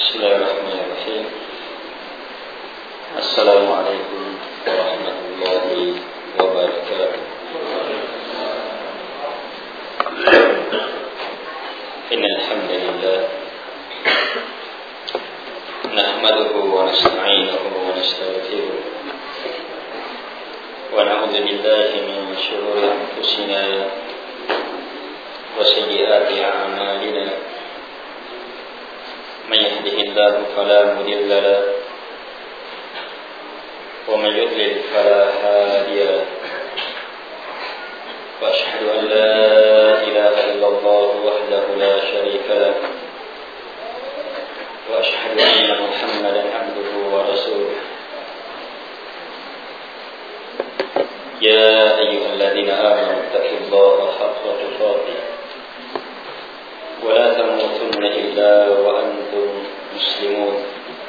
Bismillahirrahmanirrahim. Assalamualaikum warahmatullahi wabarakatuh. Innal hamdalillah nahmaduhu wa nasta'inuhu wa nastaghfiruh wa na'udzu billahi min shururi anfusina wa sayyiati a'malina. من يهده الله فلا مضل له ومن يضلل فلا هادي له وأشهد أن لا إله إلا الله وحده لا شريك له وأشهد أن محمدا عبده ورسوله يا أيها الذين آمنوا اتقوا الله حق تقاته ولا تموتن إلا وأنتم مسلمون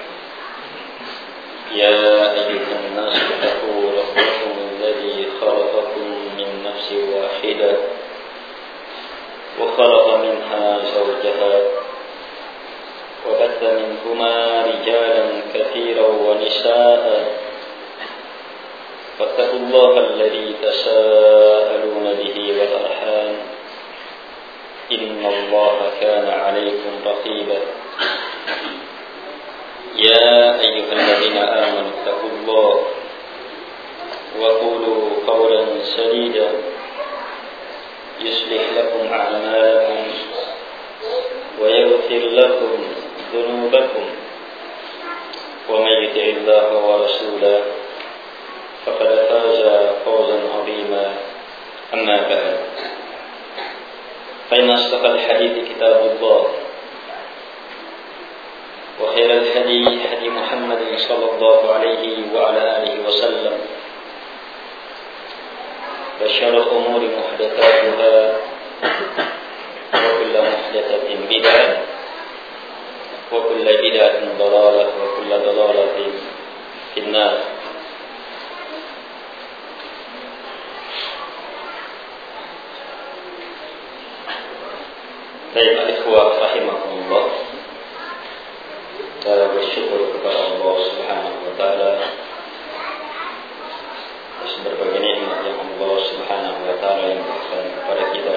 يا أيها الناس اتقوا ربكم الذي خلقكم من نفس واحدة وخلق منها زوجها وبث منهما رجالا كثيرا ونساء واتقوا الله الذي تساءلون به والأرحام إن الله كان عليكم رقيبا يا أيها الذين آمنوا اتقوا الله وقولوا قولا سديدا يصلح لكم أعمالكم ويغفر لكم ذنوبكم ومن يطع الله ورسوله فقد فاز فوزا عظيما أما بعد فإن أصدق الحديث كتاب الله وخير الهدي هدي محمد صلى الله عليه وعلى آله وسلم وشر الأمور محدثاتها وكل محدثة بدعة وكل بدعة ضلالة وكل ضلالة في النار. Baik, ikhwah rahimakumullah, kita bersyukur kepada Allah Subhanahu wa taala atas berbagai nikmat yang Allah Subhanahu wa taala yang berikan kepada kita.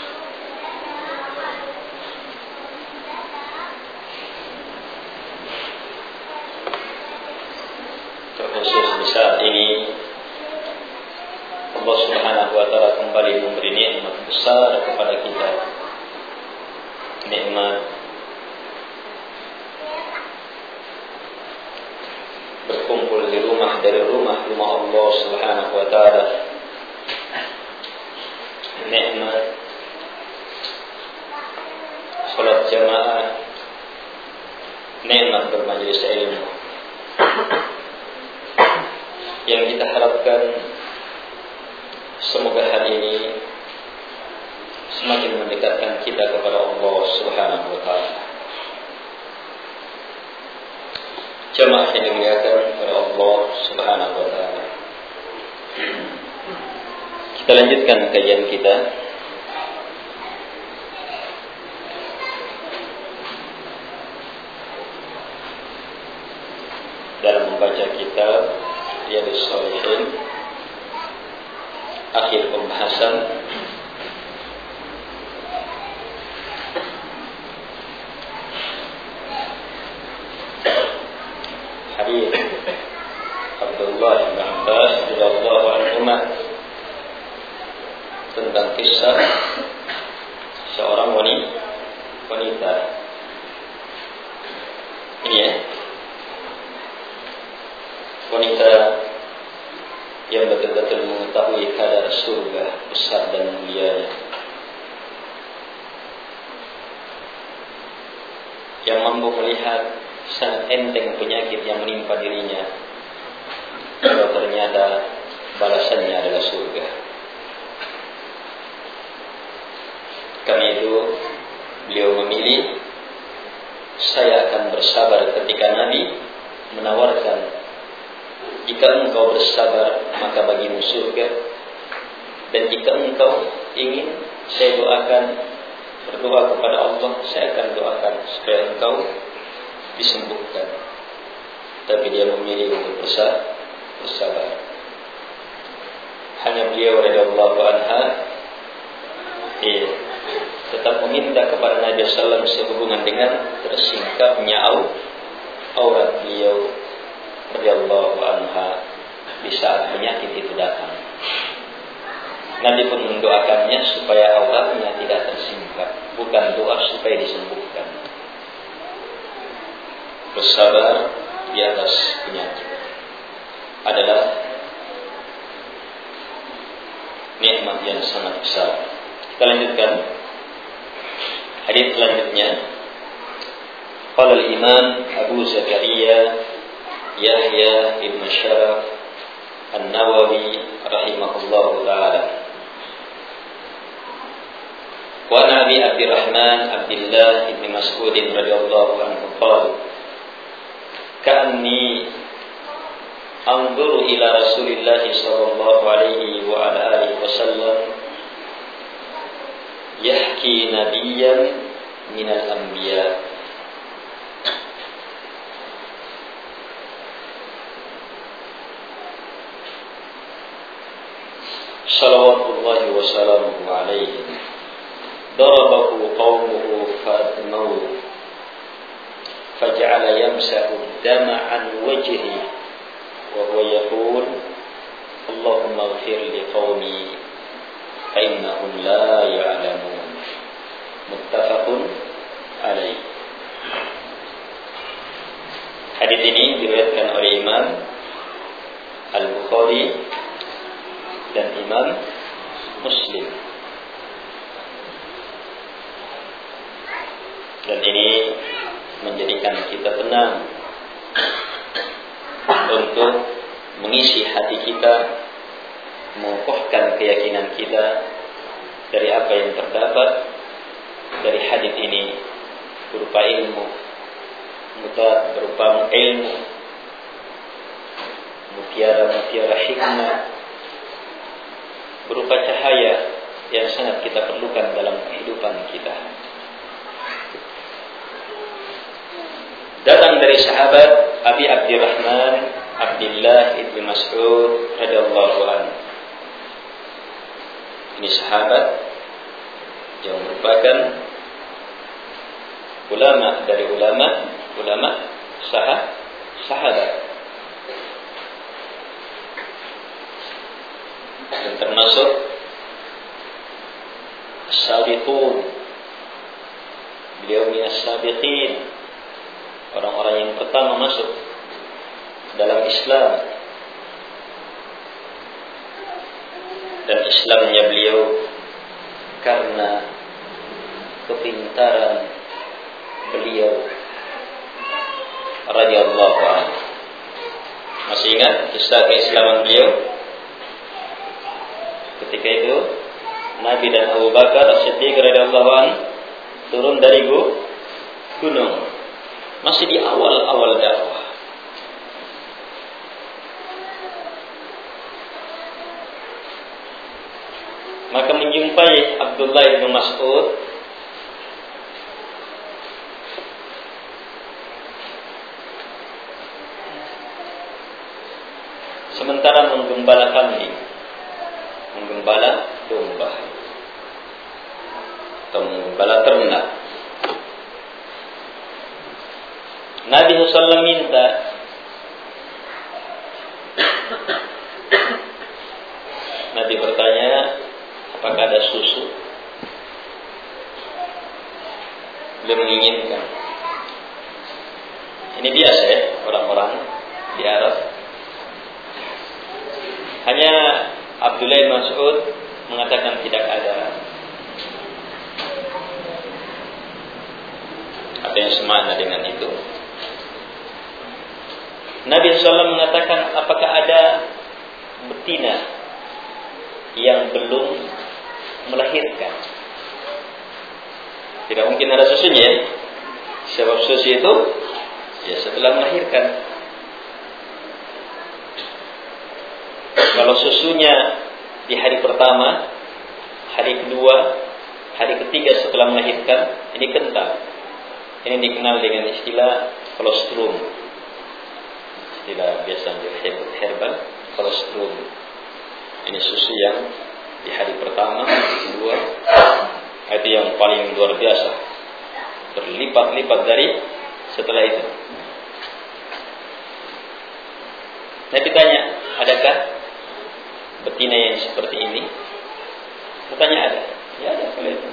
Terkhusus di saat ini Allah Subhanahu wa taala kembali memberi nikmat besar kepada kita. Nikmat berkumpul di rumah dari rumah Allah Subhanahu wa taala. Nikmat salat jamaah, nikmat bermajelis ilmu. Yang kita harapkan semoga hari ini semakin mendekatkan kita kepada Allah Subhanahu wa taala. Jemaah yang dimuliakan oleh Allah Subhanahu wa taala. Kita lanjutkan kajian kita dalam membaca kitab Riyadhus Shalihin, akhir pembahasan hadis Abdullah bin Abbas radhiyallahu anhuma tentang kisah seorang wanita. Ini ya, wanita yang betul-betul mengetahui kadar surga besar dan mulianya, yang mampu melihat sangat enteng penyakit yang menimpa dirinya, kalau ternyata balasannya adalah surga. Karena itu beliau memilih, saya akan bersabar ketika Nabi menawarkan, jika engkau bersabar maka bagimu surga, dan jika engkau ingin, saya doakan, berdoa kepada Allah, saya akan doakan supaya engkau disembuhkan, tapi dia memilih untuk bersabar. Hanya beliau radhiyallahu anha tetap meminta kepada Nabi sallallahu alaihi wasallam sehubungan dengan tersingkapnya aurat beliau radhiyallahu anha di saat penyakit itu datang. Nabi pun mendoakannya supaya auratnya tidak tersingkap, bukan doa supaya disembuhkan. Bersabar di atas penyakit adalah nikmat yang sangat besar. Kita lanjutkan hadis selanjutnya. Qala al-Imam Abu Zakaria Yahya ibn Sharaf An-Nawawi rahimahullahu ta'ala. Wa Nabi Abdurrahman Abdullah ibn Mas'ud radhiyallahu anhu qala ka'anni anzuru ila Rasulillah sallallahu alaihi wa ala alihi wasallam yahki nabiyyan minal anbiya. Salawatullahi wa salamuhu alaihi darabahu qawmuhu fa'admahu faja'ala yamsahu ad-dama an wajhihi wa huwa yaqul Allahumma ighfir li qawmi fa innahum la ya'lamun. Muttafaqun alaih. Hadis ini diriwayatkan oleh Imam Al-Bukhari dan Imam Muslim. Dan ini menjadikan kita tenang untuk mengisi hati kita, mengokohkan keyakinan kita dari apa yang terdapat dari hadis ini berupa ilmu, berupa ilmu, mutiara-mutiara hikmah, berupa cahaya yang sangat kita perlukan dalam kehidupan kita. Datang dari sahabat Abi Abdurrahman Abdullah ibn Mas'ud radhiyallahu anhu. Ini sahabat yang merupakan ulama dari ulama sahabat, dan termasuk as-sabiqun. Beliau minas sabiqin, orang-orang yang pertama masuk dalam Islam. Dan Islamnya beliau karena kepintaran beliau radhiyallahu anhu. Masih ingat kisah keislaman beliau? Ketika itu Nabi dan Abu Bakar As-Siddiq radhiyallahu anhu turun dari gunung. Masih di awal-awal dakwah. Maka menjumpai Abdullah bin Mas'ud sementara menggembala kambing, menggembala domba atau menggembala ternak. Nabi SAW minta Nabi bertanya, apakah ada susu? Beliau menginginkan. Ini biasa ya orang-orang di Arab. Hanya Abdullah bin Mas'ud mengatakan tidak ada. Ada yang semakna dengan itu. Nabi SAW mengatakan, apakah ada betina yang belum melahirkan? Tidak mungkin ada susunya ya. Sebab susu itu ya setelah melahirkan. Kalau susunya di hari pertama, hari kedua, hari ketiga setelah melahirkan, ini kental. Ini dikenal dengan istilah kolostrum, istilah biasa herbal, kolostrum. Ini susu yang di hari pertama, kedua, itu yang paling luar biasa, berlipat-lipat dari setelah itu. Nabi tanya, adakah betina yang seperti ini? Katanya ada. Ya ada kalau itu.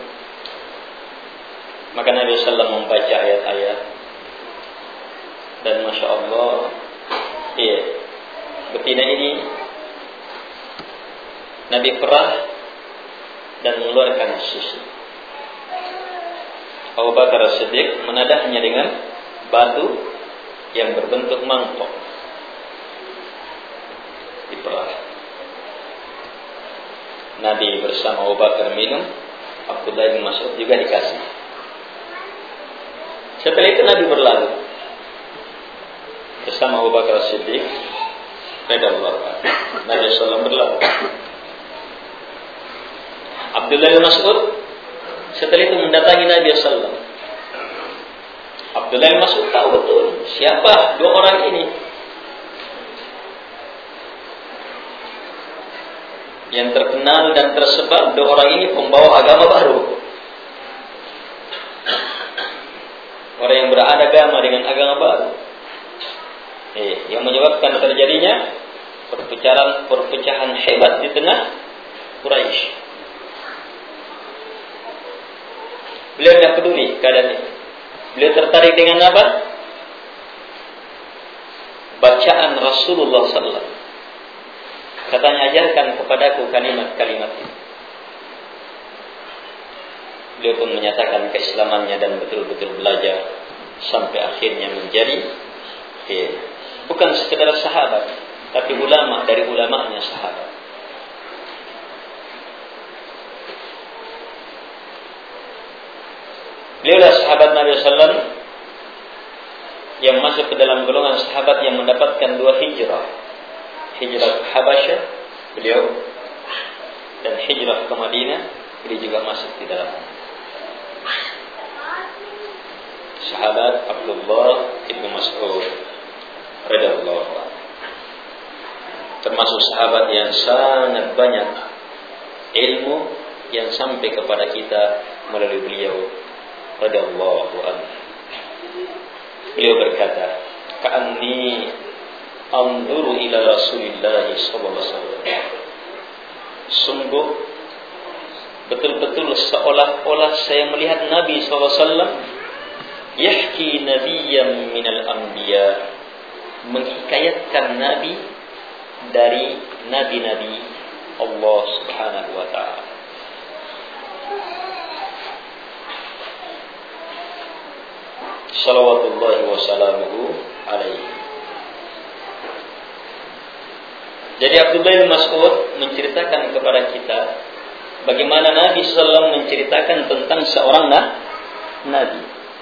Maka Nabi SAW membaca ayat-ayat, dan Masya Allah, iya, betina ini Nabi perah dan mengeluarkan susu. Abu Bakar As-Siddiq menadahnya dengan batu yang berbentuk mangkok, diperah. Nabi bersama Abu Bakar minum, Abdullah bin Mas'ud juga dikasih. Setelah itu Nabi berlalu bersama Abu Bakar As-Siddiq radhiyallahu anhu. Nabi SAW berlalu. Abdullah bin Mas'ud setelah itu mendatangi Nabi SAW. Abdullah bin Mas'ud tahu betul siapa dua orang ini. Yang terkenal dan tersebar, dua orang ini pembawa agama baru. Orang yang beragama dengan agama baru. Yang menyebabkan terjadinya perpecahan hebat di tengah Quraisy. Beliau tidak peduli keadaan itu. Beliau tertarik dengan apa? Bacaan Rasulullah SAW. Katanya, ajarkan kepadaku kalimat-kalimat itu. Beliau pun menyatakan keislamannya dan betul-betul belajar sampai akhirnya menjadi bukan sekedar sahabat, tapi ulama dari ulamanya sahabat. Beliaulah sahabat Nabi SAW yang masuk ke dalam golongan sahabat yang mendapatkan dua hijrah. Hijrah ke Habasyah beliau, dan hijrah ke Madinah beliau juga masuk di dalam. Sahabat Abdullah bin Mas'ud radhiyallahu anhu, termasuk sahabat yang sangat banyak ilmu yang sampai kepada kita melalui beliau radhiyallahu anhu. Beliau berkata, "Ka'anni anzuru ila Rasulillah sallallahu alaihi wasallam." Sungguh betul-betul seolah-olah saya melihat Nabi sallallahu alaihi wasallam yahki nabiyyan minal anbiya, menghikayatkan nabi dari nabi-nabi Allah Subhanahu wa taala. Salawatullahi wa salamuhu alaihi. Jadi Abdullah bin Mas'ud menceritakan kepada kita bagaimana Nabi SAW menceritakan tentang seorang nabi.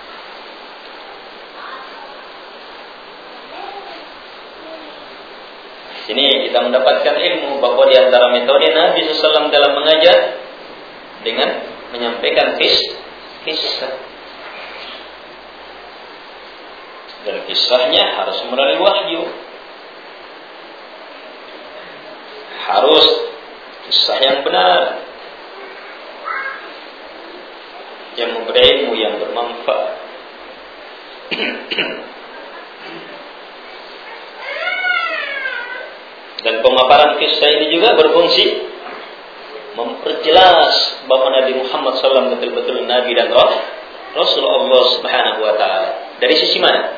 Sini kita mendapatkan ilmu bahwa di antara metode Nabi SAW dalam mengajar dengan menyampaikan kisah. Dan kisahnya harus melalui wahyu. Harus kisah yang benar, yang memberi ilmu yang bermanfaat. Dan pemaparan kisah ini juga berfungsi memperjelas bahwa Nabi Muhammad SAW betul-betul Nabi dan Rasulullah Subhanahu wa taala. Dari sisi mana?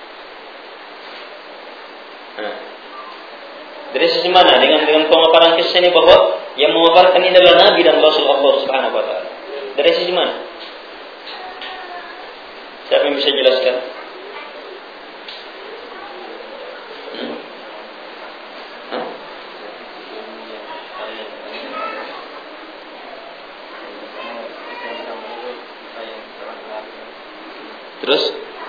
Dari sisi mana? Dengan pemaparan kisah ini bahwa yang memaparkan ini adalah Nabi dan Rasulullah Subhanahu wa taala. Dari sisi mana? Siapa yang bisa jelaskan? Terus?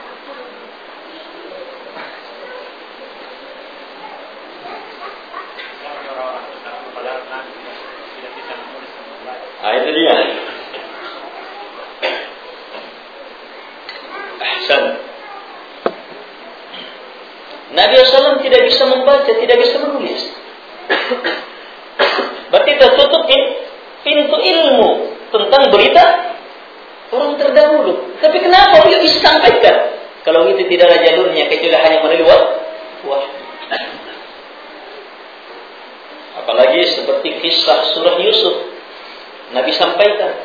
Itu dia. Ahsan. Nabi SAW tidak bisa membaca, tidak bisa menulis. Berarti tertutup pintu ilmu tentang berita orang terdahulu. Tapi kenapa beliau bisa sampaikan? Kalau itu tidak ada jalurnya, kecuali hanya melalui wahyu. Apalagi seperti kisah surah Yusuf, Nabi sampaikan.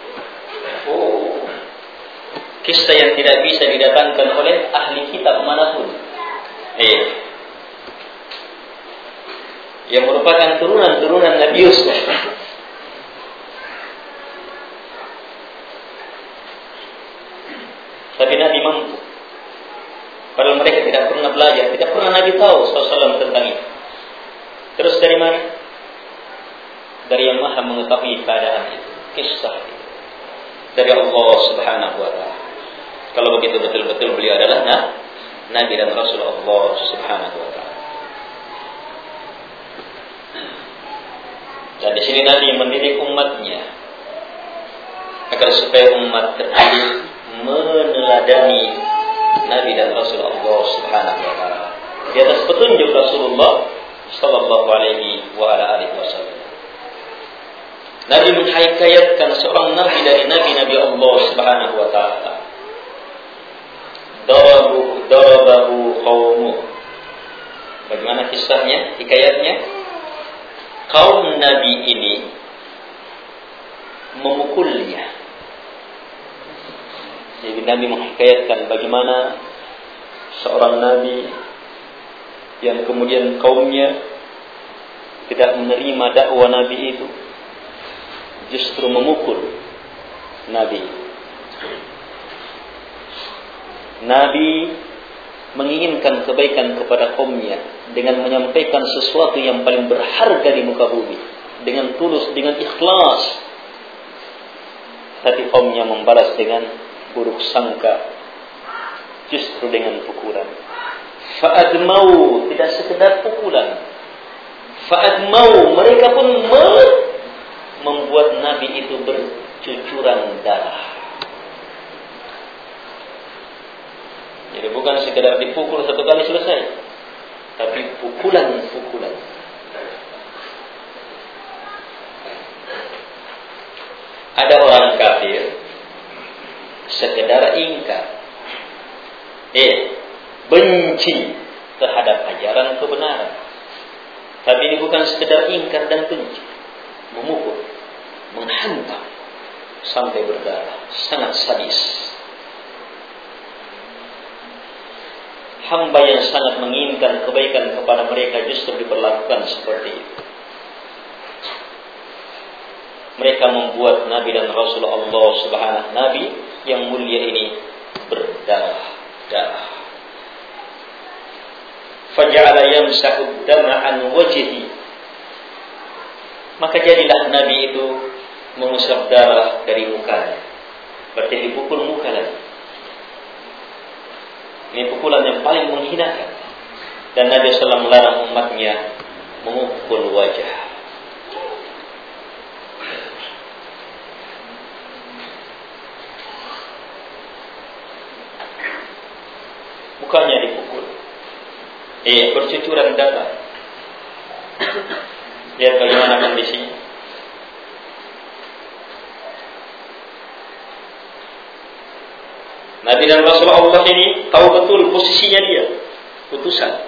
Kisah yang tidak bisa didatangkan oleh ahli kitab manapun. Yang merupakan turunan Nabi Yusuf. Tapi Nabi mampu. Padahal mereka tidak pernah belajar, tidak pernah Nabi tahu SAW tentang itu. Terus dari mana? Dari yang Maha mengetahui keadaan itu, kisah itu. Dari Allah Subhanahu wa Ta'ala. Kalau begitu betul-betul beliau adalah Nabi dan Rasul Allah Subhanahu wa Ta'ala. Dan di sini Nabi mendidik umatnya agar supaya umat terdidik meneladani Nabi dan Rasul Allah Subhanahu wa Ta'ala di atas petunjuk Rasulullah sallallahu alaihi wa ala alihi wasallam. Nabi menghikayatkan seorang nabi dari nabi-nabi Allah Subhanahu wa Ta'ala. Darabahu qaumu. Bagaimana kisahnya, hikayatnya? Kaum Nabi ini memukulnya. Jadi Nabi menghikayatkan bagaimana seorang Nabi yang kemudian kaumnya tidak menerima dakwah Nabi itu, justru memukul Nabi. Nabi menginginkan kebaikan kepada kaumnya dengan menyampaikan sesuatu yang paling berharga di muka bumi, dengan tulus, dengan ikhlas. Tapi kaumnya membalas dengan buruk sangka, justru dengan pukulan. Fa'admau, tidak sekedar pukulan. Fa'admau, mereka pun membuat Nabi itu bercucuran darah. Jadi bukan sekedar dipukul satu kali selesai, tapi pukulan-pukulan. Ada orang kafir sekedar ingkar, benci terhadap ajaran kebenaran. Tapi ini bukan sekedar ingkar dan benci, memukul, menghantam sampai berdarah, sangat sadis. Hamba yang sangat menginginkan kebaikan kepada mereka justru diperlakukan seperti itu. Mereka membuat Nabi dan Rasul Allah Subhanahu Nabi yang mulia ini berdarah-darah. Faja'ala yamsahu dama an wajhihi. Maka jadilah Nabi itu mengusap darah dari mukanya. Berarti dipukul muka lagi. Ini pukulan yang paling menghinakan. Dan Nabi SAW melarang umatnya memukul wajah. Mukanya dipukul. Bercucuran darah. Lihat bagaimana kondisinya. Nabi dan Rasulullah Allah ini tahu betul posisinya dia, utusan.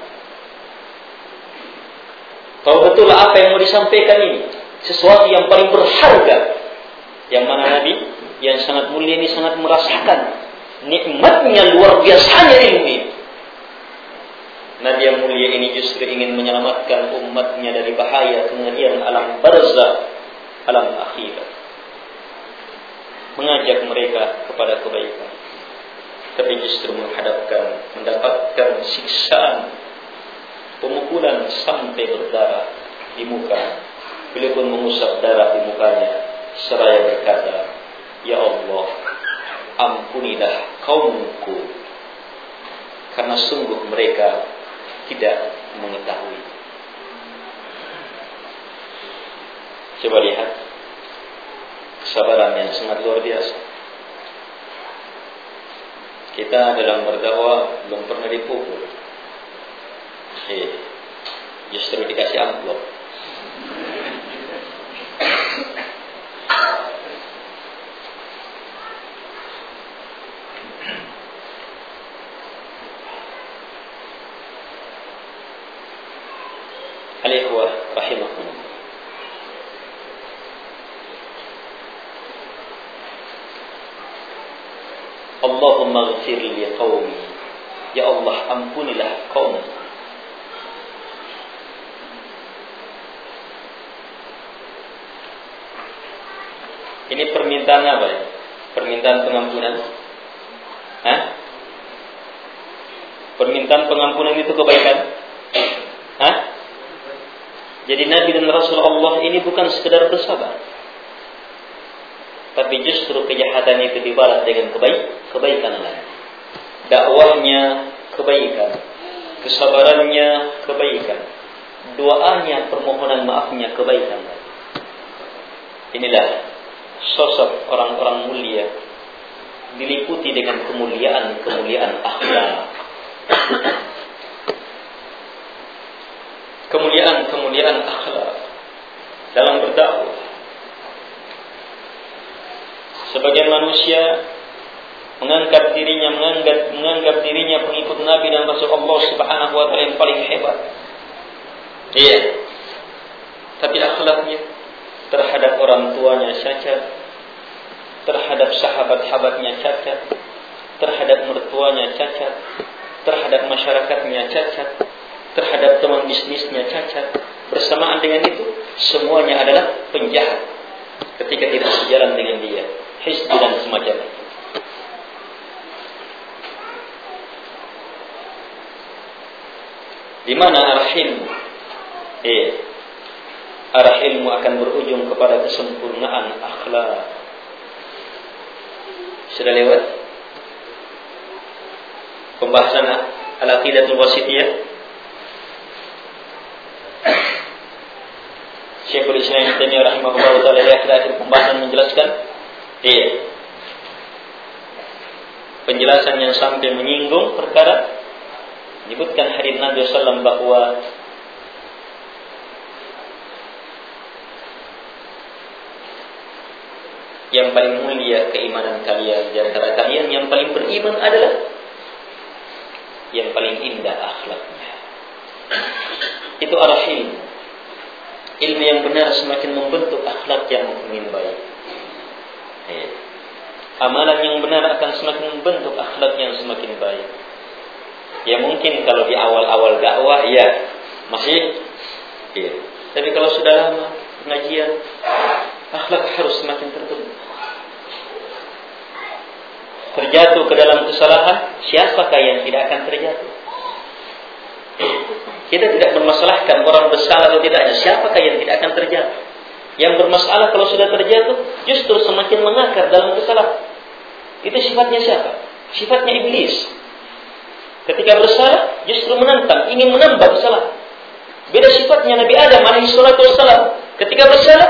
Tahu betul apa yang mau disampaikan ini, sesuatu yang paling berharga. Yang mana Nabi yang sangat mulia ini sangat merasakan nikmatnya, luar biasanya ilmu ini. Nabi yang mulia ini justru ingin menyelamatkan umatnya dari bahaya kemudian alam barzakh, alam akhirat. Mengajak mereka kepada kebaikan. Tapi justru mendapatkan siksaan, pemukulan sampai berdarah di muka. Beliau pun mengusap darah di mukanya seraya berkata, "Ya Allah, ampunilah kaumku, karena sungguh mereka tidak mengetahui." Coba lihat kesabaran yang sangat luar biasa. Kita dalam berdakwah belum pernah dipukul. Justru dikasih amplop. Al-ikhwah rahimakumullah. Allahumma ighfir li qaumi. Ya Allah, ampunilah kaum. Ini permintaan apa ya? Permintaan pengampunan? Hah? Permintaan pengampunan itu kebaikan? Hah? Jadi Nabi dan Rasul Allah ini bukan sekedar bersabar, tapi justru kejahatan itu dibalas dengan kebaikan lain. Dakwahnya kebaikan, kesabarannya kebaikan, doanya, permohonan maafnya kebaikan. Inilah sosok orang-orang mulia, diliputi dengan kemuliaan akhlak. Kemuliaan akhlak dalam berdakwah. Sebagian manusia menganggap dirinya pengikut Nabi dan Rasul Allah Subhanahu wa taala yang paling hebat. Iya. Tapi akhlaknya terhadap orang tuanya cacat, terhadap sahabat-sahabatnya cacat, terhadap mertuanya cacat, terhadap masyarakatnya cacat, terhadap teman bisnisnya cacat. Bersamaan dengan itu, semuanya adalah penjahat ketika tidak sejalan dengan dia. Hizb dan semacamnya. Di mana arah ilmu? Arah ilmu akan berujung kepada kesempurnaan akhlak. Sudah lewat pembahasan al-aqidatul wasithiyah. Syekhul Islam Ibnu Taimiyah rahimahullah taala di akhir pembahasan menjelaskan penjelasan yang sampai menyinggung perkara, menyebutkan hadis Nabi sallallahu alaihi wasallam bahwa yang paling mulia keimanan kalian di antara kalian, yang paling beriman adalah yang paling indah akhlaknya. Itu arah ilmu. Ilmu yang benar semakin membentuk akhlak yang mukmin baik. Amalan yang benar akan semakin membentuk akhlak yang semakin baik. Ya mungkin kalau di awal-awal dakwah ya masih, tapi kalau sudah lama pengajian, akhlak harus semakin terbentuk. Terjatuh ke dalam kesalahan, siapakah yang tidak akan terjatuh? Kita tidak bermasalahkan orang bersalah atau tidaknya, siapakah yang tidak akan terjatuh? Yang bermasalah kalau sudah terjatuh, justru semakin mengakar dalam kesalahan. Itu sifatnya siapa? Sifatnya iblis. Ketika bersalah, justru menantang, ingin menambah kesalahan. Beda sifatnya Nabi Adam alaihi salatu wassalam. Ketika bersalah,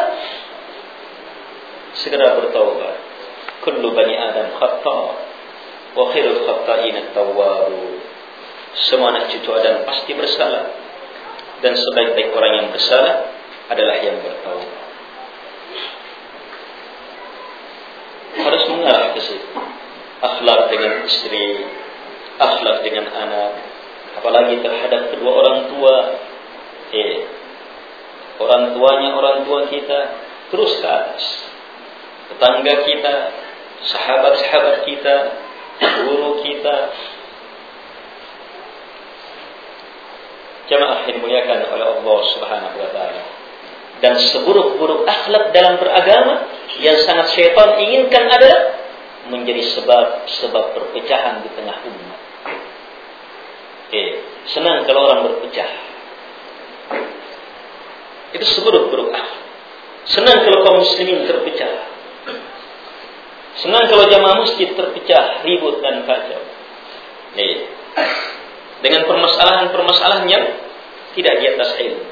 segera bertaubat. Kullu bani Adam khata' wa khairul khata'in at-tawwabun. Semua anak cucu Adam pasti bersalah, dan sebaik-baik orang yang bersalah adalah yang bertaubat. Harus mengarah ke situ. Akhlak dengan istri, akhlak dengan anak, apalagi terhadap kedua orang tua. Orang tua kita terus ke atas. Tetangga kita, sahabat-sahabat kita, guru kita. Jamaah yang dimuliakan oleh Allah Subhanahu wa taala. Dan seburuk-buruk akhlak dalam beragama yang sangat syaitan inginkan adalah menjadi sebab perpecahan di tengah umat. Senang kalau orang berpecah. Itu seburuk-buruk akhlak. Senang kalau kaum muslimin terpecah. Senang kalau jamaah masjid terpecah, ribut dan kacau. Dengan permasalahan-permasalahan yang tidak di atas ilmu.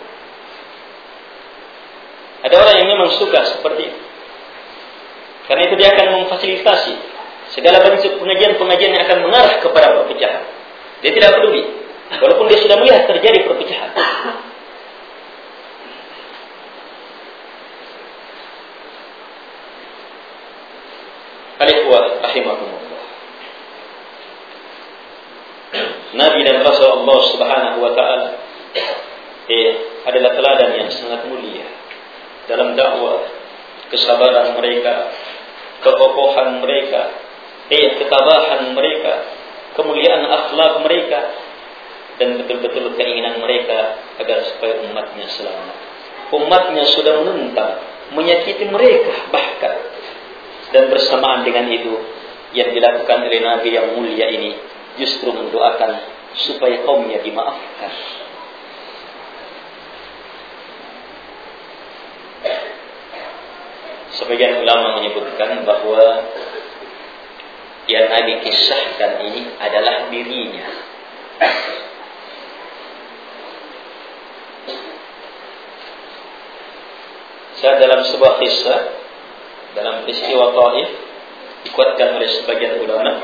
Ada orang yang memang suka seperti itu. Karena itu dia akan memfasilitasi segala bentuk pengajian-pengajian yang akan mengarah kepada perpecahan. Dia tidak peduli Walaupun dia sudah melihat terjadi perpecahan. Al-ikhwah rahimakumullah. Nabi dan Rasul Allah Subhanahu wa taala adalah teladan yang sangat mulia dalam dakwah, kesabaran mereka, kekokohan mereka, ketabahan mereka, kemuliaan akhlak mereka, dan betul-betul keinginan mereka agar supaya umatnya selamat. Umatnya sudah menentang, menyakiti mereka bahkan, dan bersamaan dengan itu yang dilakukan oleh Nabi yang mulia ini justru mendoakan supaya kaumnya dimaafkan. Sebagian ulama menyebutkan bahwa yang Nabi kisahkan ini adalah dirinya. Saya dalam sebuah kisah, dalam peristiwa Taif, dikuatkan oleh sebagian ulama,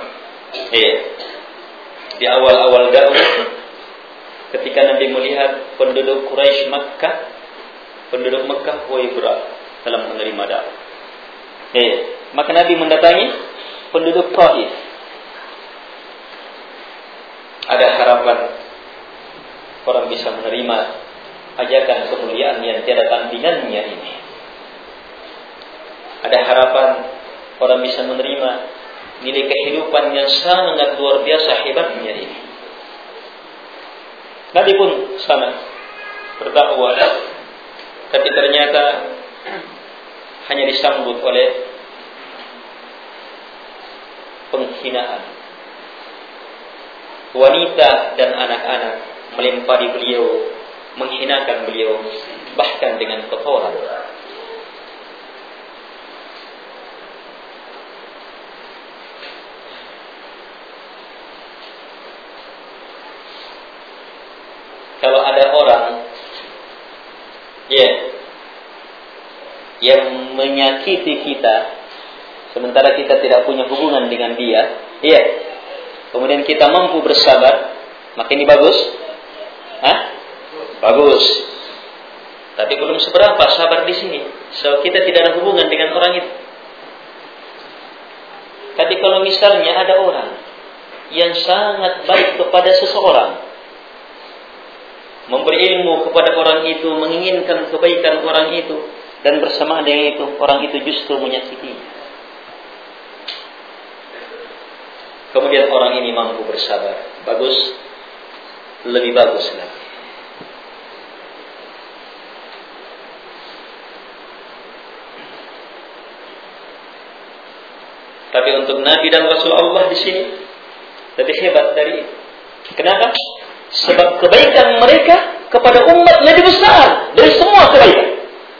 di awal-awal dakwah, ketika Nabi melihat penduduk Quraisy Makkah, penduduk Makkah berat dalam menerima dakwah, maka Nabi mendatangi penduduk Taif. Ada harapan orang bisa menerima ajakan kemuliaan yang tiada tandingannya ini. Ada harapan orang bisa menerima nilai kehidupan yang sangat luar biasa hebatnya ini. Nabi pun sana berdakwah, tapi ternyata hanya disambut oleh penghinaan. Wanita dan anak-anak melempari beliau, menghinakan beliau, bahkan dengan kotoran. Kalau ada orang yang menyakiti kita sementara kita tidak punya hubungan dengan dia, kemudian kita mampu bersabar, maka ini bagus. Bagus. Tapi belum seberapa sabar di sini. So kita tidak ada hubungan dengan orang itu. Tapi kalau misalnya ada orang yang sangat baik kepada seseorang, memberi ilmu kepada orang itu, menginginkan kebaikan orang itu, dan bersamaan dengan itu orang itu justru menyakitinya, kemudian orang ini mampu bersabar, bagus, lebih bagus lagi. Tapi untuk Nabi dan Rasul Allah di sini lebih hebat dari itu. Kenapa? Sebab kebaikan mereka kepada umat lebih besar dari semua kebaikan.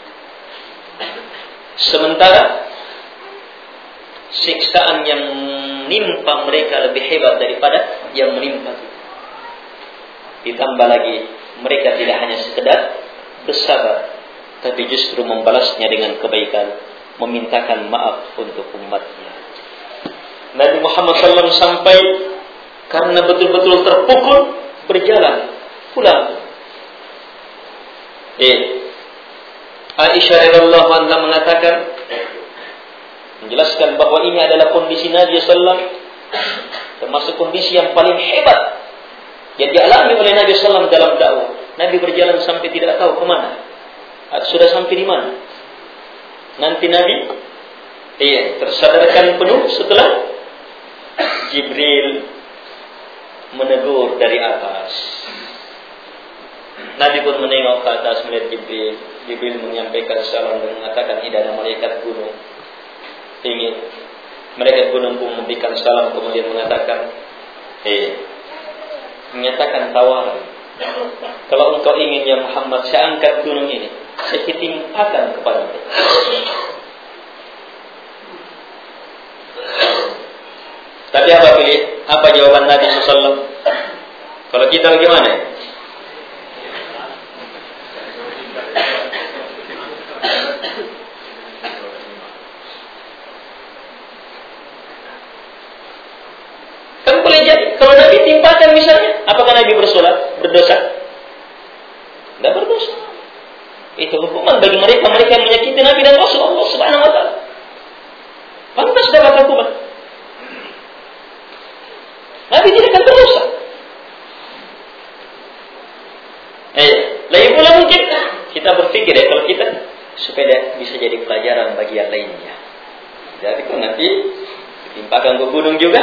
Sementara siksaan yang menimpa mereka lebih hebat daripada yang menimpa kita. Ditambah lagi, mereka tidak hanya sekedar bersabar, tapi justru membalasnya dengan kebaikan, memintakan maaf untuk umatnya. Nabi Muhammad SAW sampai karena betul-betul terpukul, berjalan pulang. Aisyah radhiyallahu anha mengatakan, menjelaskan bahwa ini adalah kondisi Nabi SAW, termasuk kondisi yang paling hebat yang dialami oleh Nabi SAW dalam dakwah. Nabi berjalan sampai tidak tahu kemana, sudah sampai di mana. Nanti Nabi tersadarkan penuh setelah Jibril menegur dari atas. Nabi pun menengok ke atas melihat Jibril. Jibril menyampaikan salam dan mengatakan, ini ada malaikat gunung. Malaikat gunung pun memberikan salam, kemudian mengatakan, menyatakan tawaran. Kalau engkau ingin ya Muhammad, saya angkat gunung ini, saya timpakan kepada mereka. Tapi apa pilih? Apa jawaban Nabi SAW? Kalau kita bagaimana? Kan boleh jadi kalau Nabi timpakan misalnya, apakah Nabi bersolat? berdosa? Tidak berdosa. Itu hukuman bagi mereka yang menyakiti Nabi dan Rasul Allah Subhanahu wa taala. Pantas dapat hukuman. Nabi tidak akan berdosa. Lagi pula mungkin kita berpikir ya, kalau kita supaya bisa jadi pelajaran bagi yang lainnya. Jadi kalau nanti ditimpakan ke gunung juga,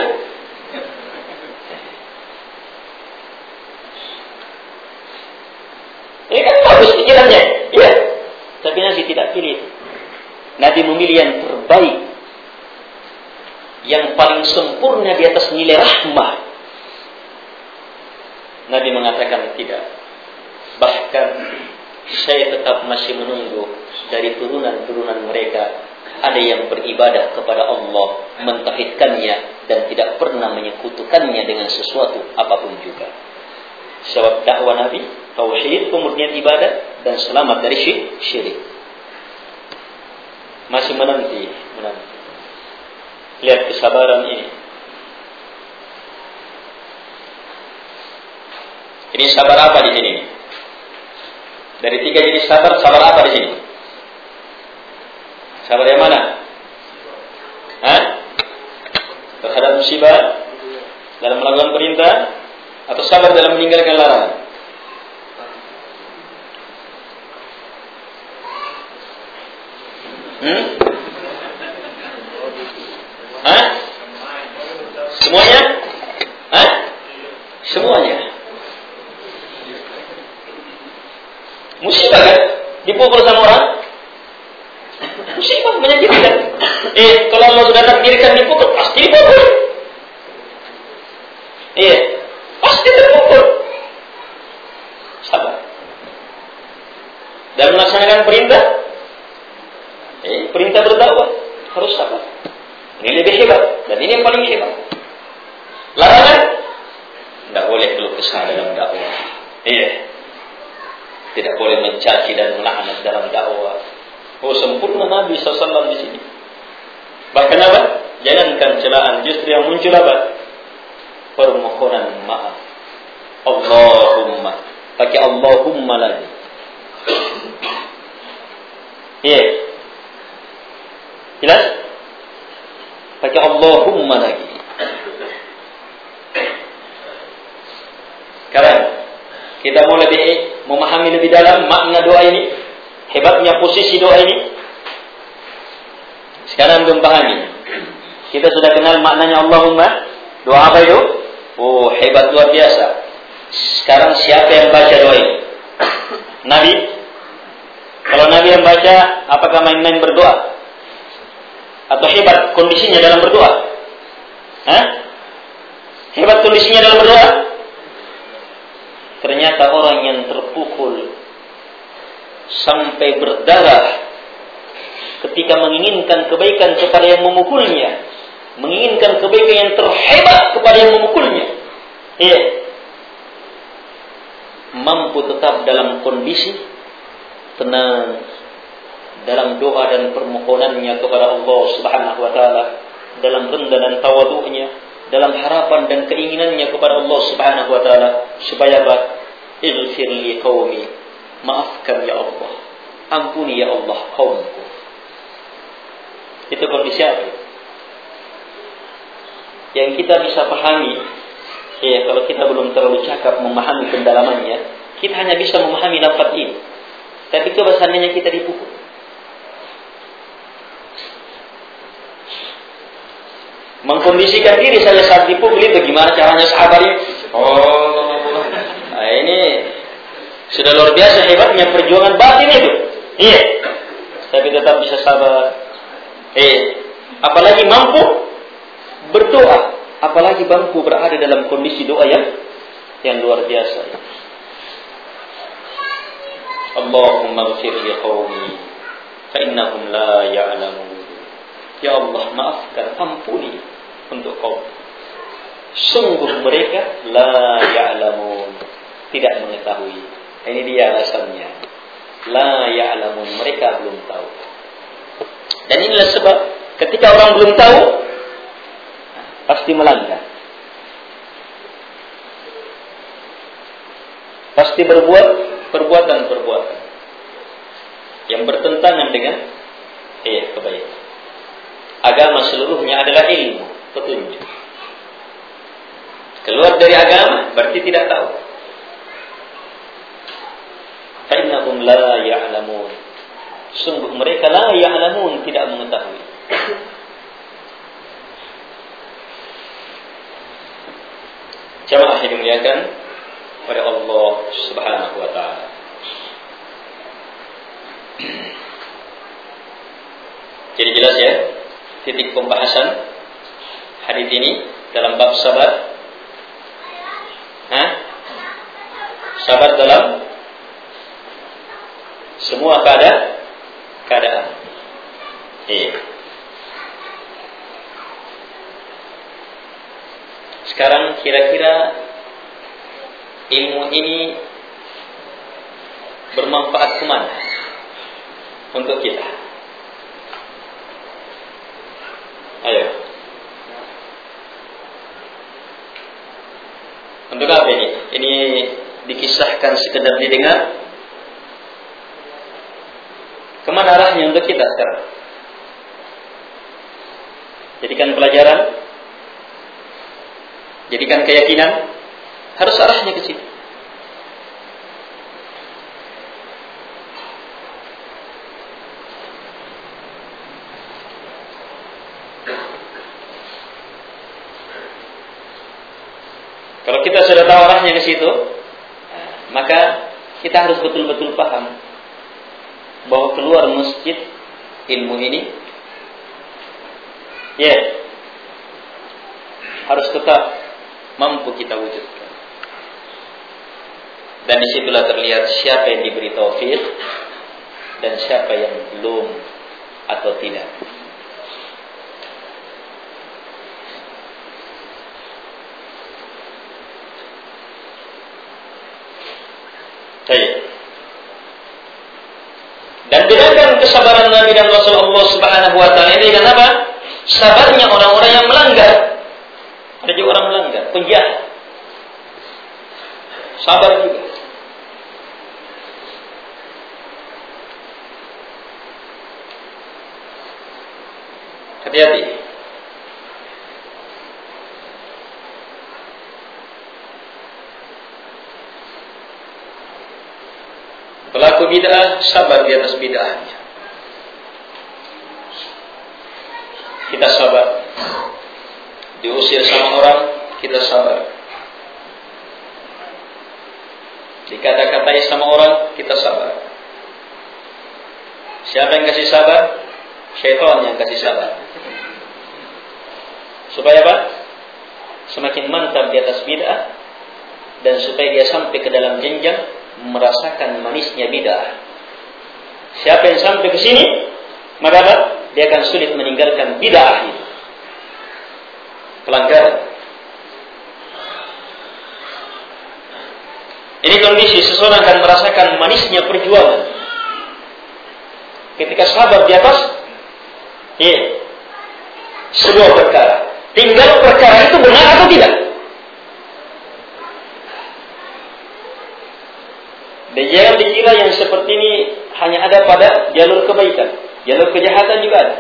ini kan bagus pikirannya, iya. Tapi Nabi tidak pilih. Nabi memilih yang terbaik, yang paling sempurna di atas nilai rahmah. Nabi mengatakan tidak. Bahkan saya tetap masih menunggu dari turunan-turunan mereka ada yang beribadah kepada Allah, mentauhidkannya dan tidak pernah menyekutukannya dengan sesuatu apapun juga. Sebab dakwah Nabi tauhid, pemurnian ibadah dan selamat dari syirik. Masih menanti. Lihat kesabaran ini. Ini sabar apa di sini? Dari 3 jadi sabar apa di sini? Sabar yang mana? Terhadap musibah dalam melakukan perintah atau sabar dalam meninggalkan larangan? Semuanya? Semuanya. Musibah kan? Dipukul sama orang? Musibah, menyakitkan. Kalau Allah sudah takdirkan dipukul, pasti dipukul. Pasti terpukul. Sabar. Dan melaksanakan perintah. Perintah berdakwah harus sabar. Ini lebih hebat dan ini yang paling hebat. Larangan tidak boleh keluh kesah dalam dakwah. Tidak boleh mencaci dan melaknat dalam dakwah. Sempurna Nabi SAW di sini. Bahkan apa? Jangankan celaan, justru yang muncul apa? Permohonan maaf. Allahumma. Pakai Allahumma lagi. Jelas? Pakai Allahumma lagi. Sekarang kita mau memahami lebih dalam makna doa ini, hebatnya posisi doa ini. Sekarang belum pahami. Kita sudah kenal maknanya Allahumma. Doa apa itu? Hebat luar biasa. Sekarang siapa yang baca doa ini? Nabi? Kalau Nabi yang baca, apakah main-main berdoa? Atau hebat kondisinya dalam berdoa? Hebat kondisinya dalam berdoa? Ternyata orang yang terpukul sampai berdarah ketika menginginkan kebaikan kepada yang memukulnya, menginginkan kebaikan yang terhebat kepada yang memukulnya, mampu tetap dalam kondisi tenang dalam doa dan permohonannya kepada Allah Subhanahu wa taala, dalam rendah dan tawadhu'nya, dalam harapan dan keinginannya kepada Allah Subhanahu wa taala supaya ighfir li qaumi, maafkan ya Allah, ampuni ya Allah kaumku. Itu kondisi apa? Yang kita bisa pahami, kalau kita belum terlalu cakap memahami pendalamannya, kita hanya bisa memahami lafaz ini. Tapi kebahasannya kita dipukul. Mengkondisikan diri saya saat dipukul itu gimana caranya sabar ini? Ini sudah luar biasa hebatnya perjuangan batin itu. Tapi tetap bisa sabar. Apalagi mampu berdoa, apalagi mampu berada dalam kondisi doa yang luar biasa. Allahumma ighfir li qaumi fa innahum la ya'lamun. Ya Allah, maafkan, ampuni untuk kaum. Sungguh mereka la ya'lamun, tidak mengetahui. Ini dia alasannya. La ya'lamun, mereka belum tahu. Dan inilah sebab ketika orang belum tahu, pasti melanggar. pasti berbuat perbuatan-perbuatan yang bertentangan dengan kebaikan. Agama seluruhnya adalah ilmu, petunjuk. Keluar dari agama berarti tidak tahu. Fa'innahum la ya'lamun. Sungguh mereka la ya'lamun, tidak mengetahui. Jamaah yang dimuliakan oleh Allah Subhanahu wa taala. Jadi jelas ya, titik pembahasan hadis ini dalam bab sabar. Sabar dalam semua keadaan. Sekarang kira-kira ilmu ini bermanfaat kemana untuk kita? Ayo. Untuk apa ini? Ini dikisahkan sekedar didengar. Kemana arahnya untuk kita sekarang? Jadikan pelajaran, jadikan keyakinan, harus arahnya ke situ. Kalau kita sudah tahu arahnya ke situ, maka kita harus betul-betul paham bahwa keluar masjid ilmu ini, harus tetap mampu kita wujudkan. Dan disitulah terlihat siapa yang diberi taufik dan siapa yang belum atau tidak. Dan bedakan kesabaran Nabi dan Rasulullah Subhanahu wa taala ini dengan apa? Sabarnya orang-orang yang melanggar. Ada juga orang melanggar, penjahat. Sabar juga. Hati-hati. Pelaku bid'ah sabar di atas bid'ahnya. Kita sabar. Diusir sama orang, kita sabar. Dikata-katai sama orang, kita sabar. Siapa yang kasih sabar? Syaitan yang kasih sabar. Supaya apa? Semakin mantap di atas bid'ah, dan supaya dia sampai ke dalam jenjang merasakan manisnya bid'ah. Siapa yang sampai ke sini, maka apa? Dia akan sulit meninggalkan bid'ah itu. Pelanggaran. Ini kondisi seseorang akan merasakan manisnya perjuangan ketika sabar di atas sebuah perkara. Tinggal perkara itu benar atau tidak. Dan jangan dikira yang seperti ini hanya ada pada jalur kebaikan. Jalur kejahatan juga ada.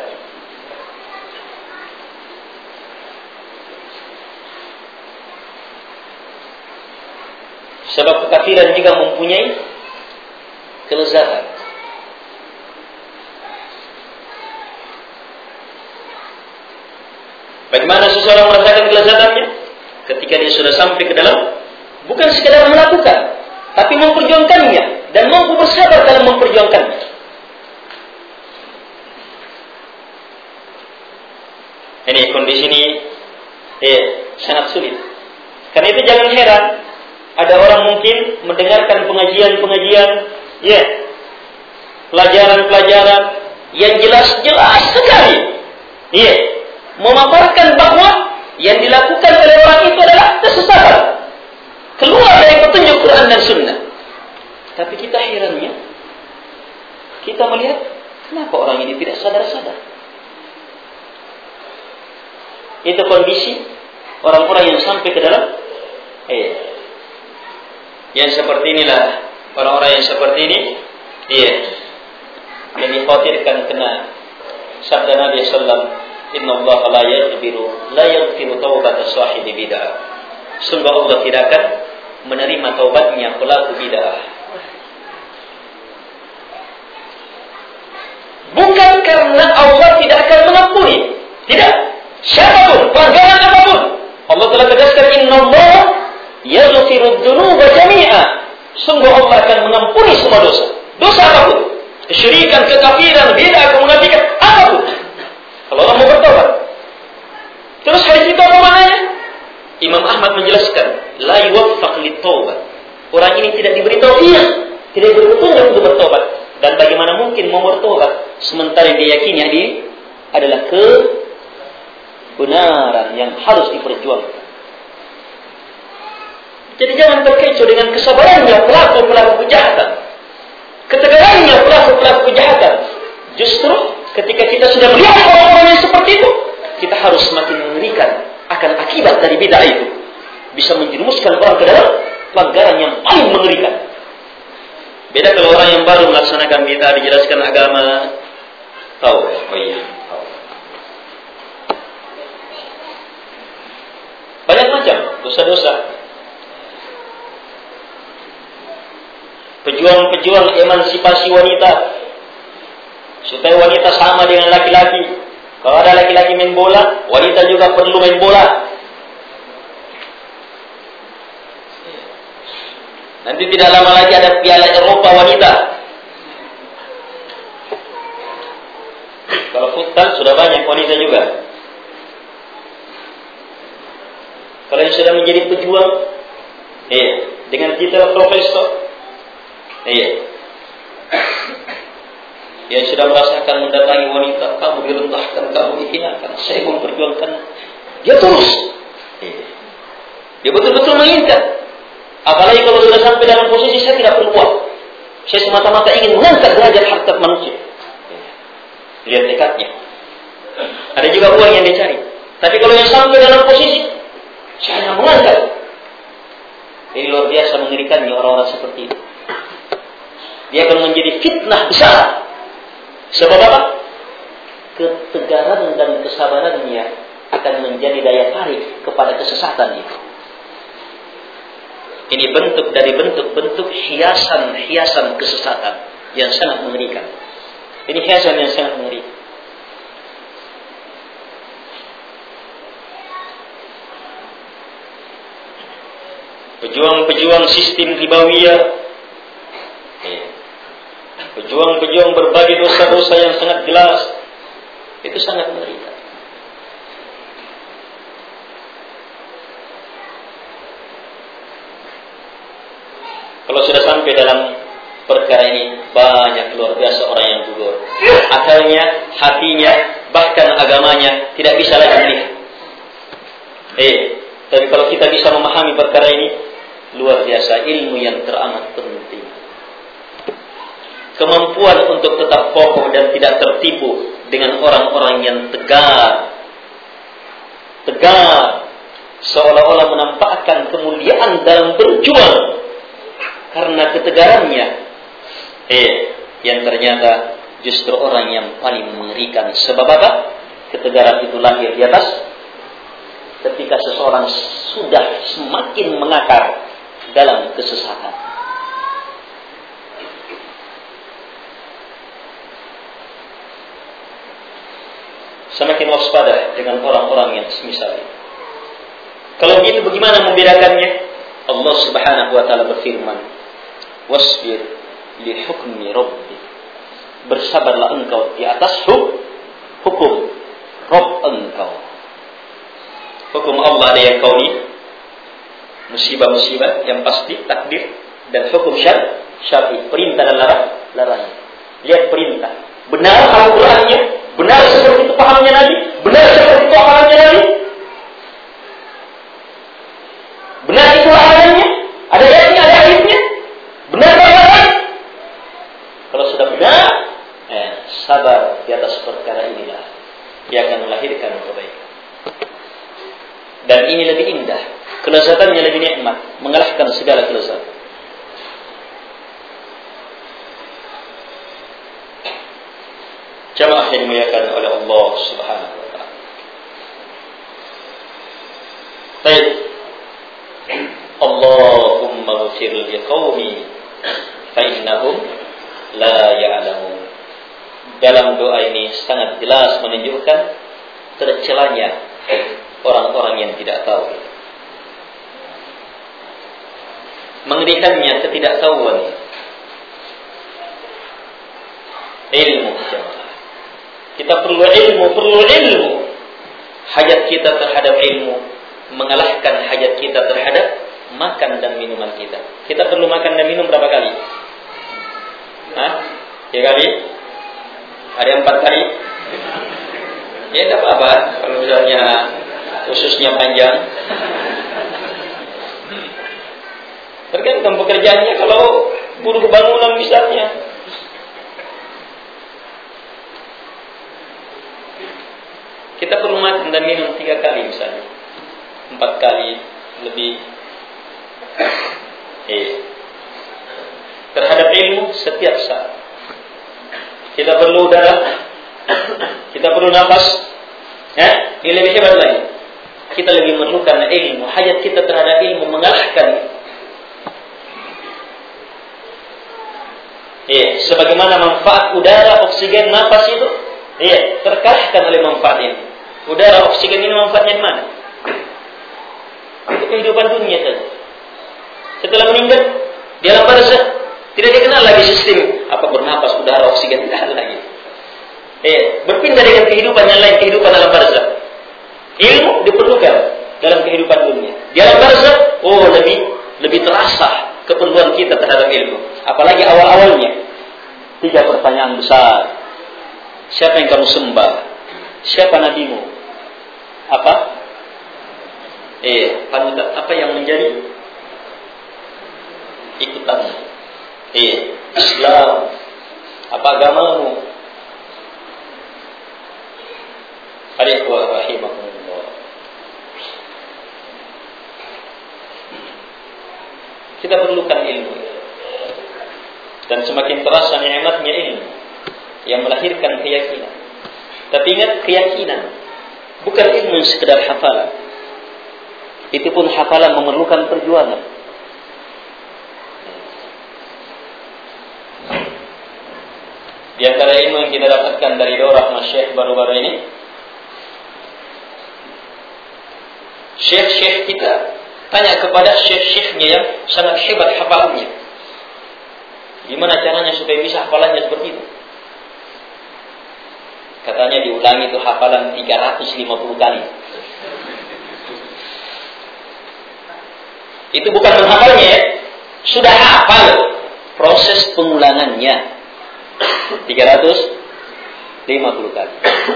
Sebab kekafiran juga mempunyai kelezatan. Bagaimana seseorang merasakan kelezatannya? Ketika dia sudah sampai ke dalam, bukan sekadar melakukan, tapi memperjuangkannya dan mampu bersabar dalam memperjuangkannya. Ini kondisi ini sangat sulit. Karena itu jangan heran, ada orang mungkin mendengarkan pengajian-pengajian, pelajaran-pelajaran yang jelas-jelas sekali, memaparkan bahwa yang dilakukan oleh orang itu adalah kesesatan, keluar dari petunjuk Quran dan Sunnah. Tapi kita herannya, kita melihat kenapa orang ini tidak sadar-sadar. Itu kondisi orang-orang yang sampai ke dalam Yang seperti inilah, orang-orang yang seperti ini, yang dikhawatirkan kena sabda Nabi sallallahu alaihi wasallam, "Inna Allah la yaghfiru taubata sahibi bid'ah." Sungguh Allah tidak akan menerima taubatnya pelaku bid'ah. Bukan karena Allah tidak akan mengampuni, tidak. Siapapun, pelanggaran apapun, Allah telah tegaskan, "Inna Allah yaghfiru dzunuba jami'a." Sungguh Allah akan mengampuni semua dosa. Dosa apapun, kesyirikan, kekafiran, bid'ah, kemunafikan, apapun. Kalau orang mau bertobat. Terus hadis itu apa maknanya? Imam Ahmad menjelaskan, la yuwaffaq lit-taubat. Orang ini tidak diberi taufik, tidak diberi petunjuk untuk bertobat. Dan bagaimana mungkin mau bertobat sementara dia yakini ini adalah kebenaran yang harus diperjuangkan. Jadi jangan terkecoh dengan kesabarannya pelaku-pelaku kejahatan, ketegarannya pelaku-pelaku kejahatan. Justru ketika kita sudah melihat orang-orang yang seperti itu, kita harus semakin mengerikan akan akibat dari bid'ah itu. Bisa menjerumuskan orang ke dalam pelanggaran yang paling mengerikan. Beda kalau orang yang baru melaksanakan bid'ah, dijelaskan agama, tahu. Oh iya, tahu. Banyak macam dosa-dosa. Pejuang-pejuang emansipasi wanita, supaya wanita sama dengan laki-laki. Kalau ada laki-laki main bola, wanita juga perlu main bola. Nanti tidak lama lagi ada Piala Eropa wanita. Kalau futsal sudah banyak wanita juga. Kalau yang sudah menjadi pejuang, dengan titel profesor, yang sudah merasakan mendatangi wanita, kamu direndahkan, kamu dihinakan, saya mau memperjuangkan. Dia terus, dia betul-betul menginginkan. Apalagi kalau sudah sampai dalam posisi saya tidak perlu uang, saya semata-mata ingin mengangkat derajat harkat manusia. Lihat dekatnya. Ada juga uang yang dicari. Tapi kalau yang sampai dalam posisi saya hanya mengangkat, ini luar biasa mengerikannya orang-orang seperti itu. Dia akan menjadi fitnah besar. Sebab apa? Ketegaran dan kesabarannya akan menjadi daya tarik kepada kesesatan itu. Ini bentuk dari bentuk-bentuk hiasan kesesatan yang sangat mengerikan. Ini hiasan yang sangat mengerikan. Pejuang-pejuang sistem ribawiyah, pejuang-pejuang berbagai dosa-dosa yang sangat jelas, itu sangat mengerikan. Kalau sudah sampai dalam perkara ini, banyak luar biasa orang yang gugur. Akalnya, hatinya, bahkan agamanya tidak bisa lagi melihat. Tapi kalau kita bisa memahami perkara ini, luar biasa ilmu yang teramat penting. Kemampuan untuk tetap kokoh dan tidak tertipu dengan orang-orang yang tegar, seolah-olah menampakkan kemuliaan dalam berjuang karena ketegarannya, yang ternyata justru orang yang paling mengerikan. Sebab apa? Ketegaran itu lahir di atas ketika seseorang sudah semakin mengakar dalam kesesatan. Semakin waspada dengan orang-orang yang semisal ini. Kalau begitu bagaimana membedakannya? Allah Subhanahu wa taala berfirman, "Wasbir li hukmi rabbik." Bersabarlah engkau di atas hukum Rabb engkau. Hukum Allah ada yang kauni, musibah-musibah yang pasti, takdir, dan hukum syar'i, perintah dan larangan. Lihat perintah. Benar Al-Qur'annya, benar seperti itu pahamnya Nabi, benar seperti itu pahamnya Nabi. Benar itu larangannya, ada ayatnya, ada hadisnya. Benar larangan. Kalau sudah benar, sabar di atas perkara inilah, dia akan melahirkan kebaikan. Dan ini lebih indah, kelezatannya lebih nikmat, mengalahkan segala kelezatan. yang dimuliakan oleh Allah Subhanahu wa taala. Baik. Allahumma ighfir li qaumi fa innahum la ya'lamun. Dalam doa ini sangat jelas menunjukkan tercelanya orang-orang yang tidak tahu. Mengerikannya ketidaktahuan. Ilmu jemaah. Kita perlu ilmu. Hajat kita terhadap ilmu mengalahkan hajat kita terhadap makan dan minuman kita. Kita perlu makan dan minum berapa kali? 3 kali? Ada 4 kali? Ya tidak apa-apa. Kalau misalnya ususnya panjang. Tergantung pekerjaannya. Kalau buruh bangunan misalnya, kita perlu makan dan minum 3 kali misalnya, 4 kali lebih. Terhadap ilmu setiap saat. Kita perlu udara, kita perlu nafas. Ini lebih hebat lagi. Kita lebih memerlukan ilmu. Hajat kita terhadap ilmu mengalahkan. Sebagaimana manfaat udara, oksigen, nafas itu terkalahkan oleh manfaat ini. Udara, oksigen ini manfaatnya di mana? Untuk kehidupan dunia saja. Setelah meninggal, di alam barzakh tidak dikenal lagi sistem bernapas, udara, oksigen, tidak ada lagi. Berpindah dengan kehidupan yang lain, kehidupan alam barzakh. Ilmu diperlukan dalam kehidupan dunia. Di alam barzakh, lebih terasa keperluan kita terhadap ilmu. Apalagi awal-awalnya. 3 pertanyaan besar. Siapa yang kamu sembah? Siapa nabimu? Panutan apa yang menjadi ikutanmu? Islam. Apa agamamu? Alaikum rahimahullah. Kita perlukan ilmu. Dan semakin terasa nikmatnya ilmu yang melahirkan keyakinan. Tapi ingat, keyakinan bukan ilmu sekedar hafalan. Itu pun hafalan memerlukan perjuangan. Di antara ilmu yang kita dapatkan dari daurah Masyaikh baru-baru ini, syekh-syekh kita tanya kepada syekh-syekhnya yang sangat hebat hafalannya, gimana caranya supaya bisa hafalannya seperti itu? Katanya diulangi itu hafalan 350 kali. Itu bukan menghafalnya ya, sudah hafal, proses pengulangannya 350 kali.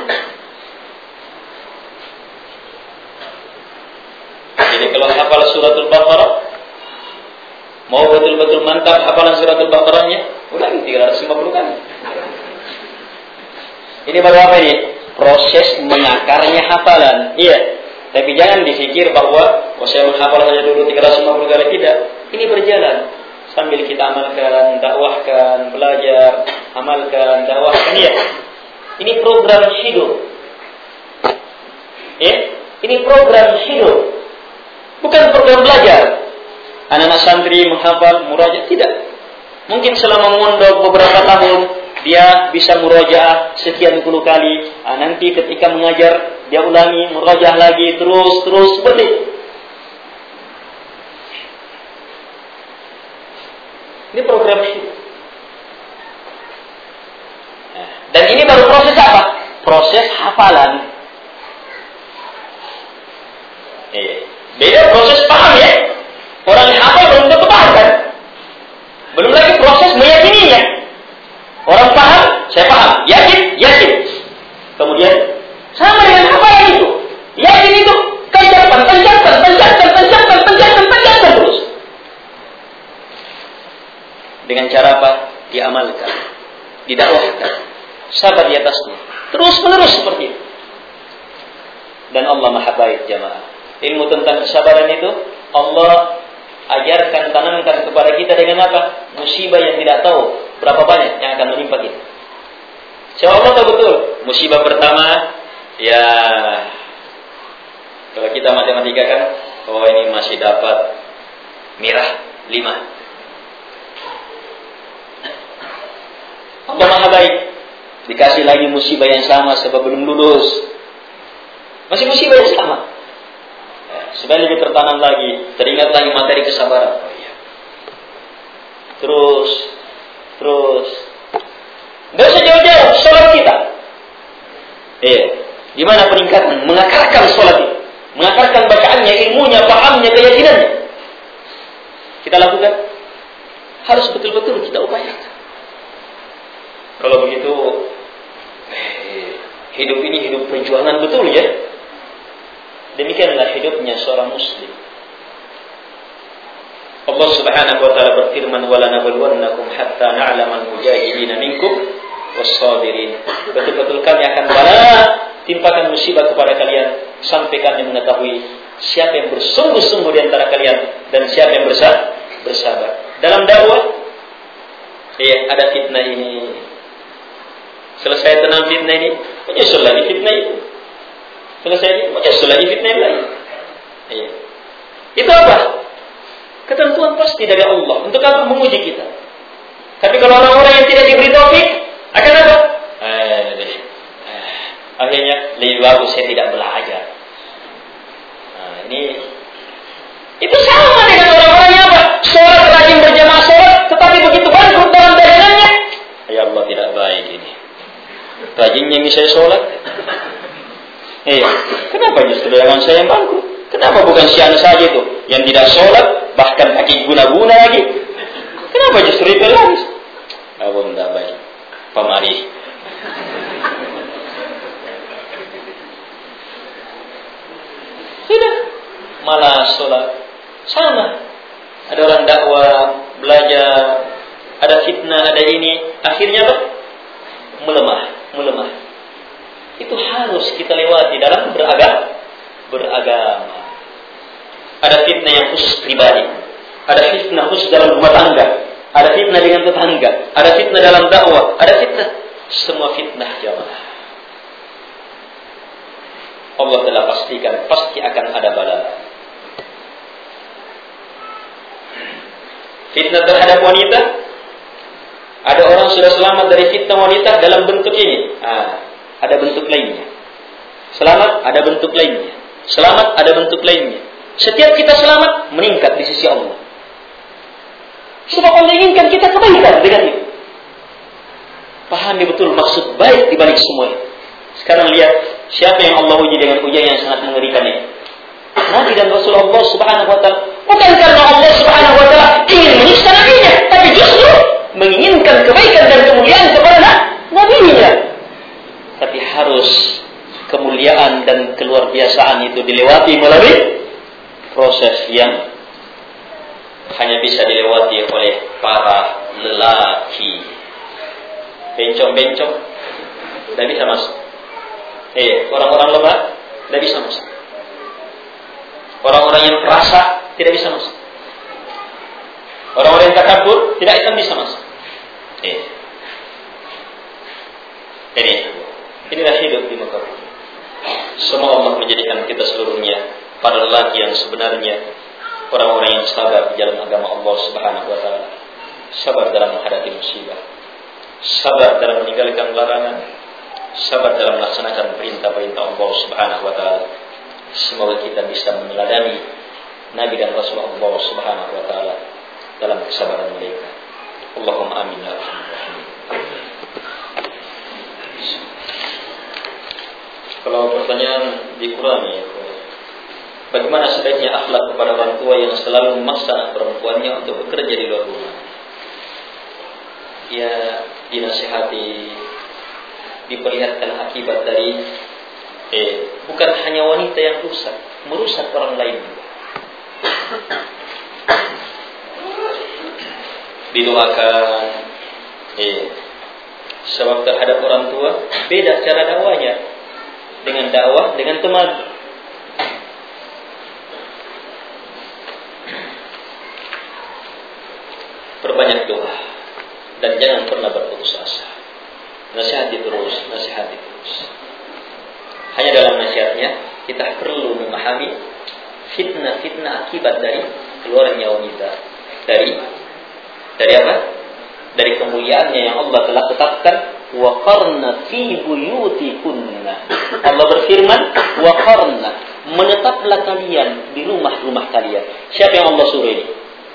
Jadi kalau hafal suratul Baqarah, mau betul-betul mantap hafalan suratul Baqarahnya, ulangi 350 kali. Ini baru apa ini? Proses mengakarnya hafalan. Iya. Tapi jangan dipikir bahwa saya menghafal saja dulu 350 kali, tidak. Ini berjalan sambil kita amalkan, dakwahkan, belajar, amalkan, dakwahkan. Iya. Ini program hidup. Ini program hidup. Bukan program belajar. Anak-anak santri menghafal, murajaah, tidak. Mungkin selama mondok beberapa tahun dia bisa murajaah sekian puluh kali. Nanti ketika mengajar dia ulangi, murajaah lagi, terus seperti itu. Ini program hidup. Dan ini baru proses apa? Proses hafalan. Beda proses paham ya. Orang yang hafal belum tentu paham kan? Belum lagi proses meyakininya. Orang paham, saya paham. Yakin. Kemudian sama dengan hafalan itu. Yakin itu kencangkan terus. Dengan cara apa? Diamalkan, didakwahkan, sabar di atasnya, terus menerus seperti itu. Dan Allah Maha Baik jamaah. Ilmu tentang kesabaran itu Allah ajarkan, tanamkan kepada kita dengan apa? Musibah yang tidak tahu berapa banyak yang akan menimpa kita. Siapa Allah tahu betul musibah pertama, ya kalau kita matematika kan, oh ini masih dapat merah 5. Allah Maha baik, dikasih lagi musibah yang sama sebab belum lulus, masih musibah yang sama. Supaya lebih tertanam lagi, teringat lagi materi kesabaran. Oh iya. Terus, nggak usah jauh-jauh, sholat kita. Gimana peningkatan? Mengakarkan sholat itu, mengakarkan bacaannya, ilmunya, pahamnya, keyakinannya. Kita lakukan, harus betul-betul kita upayakan. Kalau begitu, hidup ini hidup perjuangan betul ya. Demikianlah hidupnya seorang muslim. Allah Subhanahu wa taala berfirman, "Wala nabluwannakum hatta na'lamal mujahidin minkum was-sabirin." Betul-betul kami akan timpakan musibah kepada kalian sampai kami mengetahui siapa yang bersungguh-sungguh di antara kalian dan siapa yang bersabar. Dalam dakwah, ada fitnah ini. Selesai tenang fitnah ini, menyusul lagi fitnah itu. Selesai, menyusul lagi fitnah lain. Itu apa? Ketentuan pasti dari Allah. Untuk apa? Menguji kita. Tapi kalau orang-orang yang tidak diberi taufik, akan apa? Akhirnya lebih bagus saya tidak belajar. Itu sama dengan orang-orang yang apa? Sholat rajin berjamaah sholat, tetapi begitu bangkrut dalam dagangannya. Ya Allah, tidak baik ini. Rajinnya misalnya sholat. Kenapa justru dagangan saya yang bangkrut? Kenapa bukan si anak saja itu yang tidak sholat, bahkan pakai guna-guna lagi? Kenapa justru itu laris? Allah tidak baik. Pamari. Sudah, malah sholat sama. Ada orang dakwah, belajar, ada fitnah, ada ini, akhirnya apa? Melemah. Itu harus kita lewati dalam beragama. Ada fitnah yang khusus pribadi, ada fitnah khusus dalam rumah tangga, ada fitnah dengan tetangga, ada fitnah dalam dakwah, ada fitnah, semua fitnah jamaah. Allah telah pastikan pasti akan ada bala. Fitnah terhadap wanita, ada orang sudah selamat dari fitnah wanita dalam bentuk ini. Ada bentuk lainnya. Selamat, ada bentuk lainnya. Selamat, ada bentuk lainnya. Setiap kita selamat, meningkat di sisi Allah. Sebab Allah inginkan kita kebaikan dengan itu. Pahami betul maksud baik di balik semua itu. Sekarang lihat, siapa yang Allah uji dengan ujian yang sangat mengerikan ini? Nabi dan Rasulullah Subhanahu wa ta'ala. Bukan karena Allah Subhanahu wa ta'ala ingin menyiksa nabinya, tapi justru menginginkan kebaikan dan kemuliaan kepada nabinya. Tapi harus kemuliaan dan keluar biasaan itu dilewati melalui proses yang hanya bisa dilewati oleh para lelaki. Bencong-bencong tidak bisa masuk. Orang-orang lemah tidak bisa masuk. Orang-orang yang perasa tidak bisa masuk. Orang-orang yang takabur tidak akan bisa masuk. Inilah hidup di muka bumi. Semua Allah menjadikan kita seluruhnya para lelaki yang sebenarnya orang-orang yang sabar di dalam agama Allah Subhanahu wa taala. Sabar dalam menghadapi musibah. Sabar dalam meninggalkan larangan. Sabar dalam melaksanakan perintah-perintah Allah Subhanahu wa taala. Semoga kita bisa meneladani Nabi dan Rasulullah Subhanahu wa taala dalam kesabaran mereka. Allahumma amin ya rabbal alamin. Kalau pertanyaan dikurangi, bagaimana sebaiknya akhlak kepada orang tua yang selalu memaksa perempuannya untuk bekerja di luar rumah? Ya, dinasihati, diperlihatkan akibat dari bukan hanya wanita yang rusak, merusak orang lain juga. Didoakan, sebab terhadap orang tua beda cara dakwanya dengan dakwah dengan teman. Perbanyak doa dan jangan pernah berputus asa. Nasihati terus, nasihati. Hanya dalam nasihatnya kita perlu memahami fitnah-fitnah akibat dari keluarnya wanita dari apa? Dari kemuliaannya yang Allah telah tetapkan. Wa qarna fi buyutikunna. Allah berfirman, wa qarna, menetaplah kalian di rumah-rumah kalian. Siapa yang Allah suruh ini?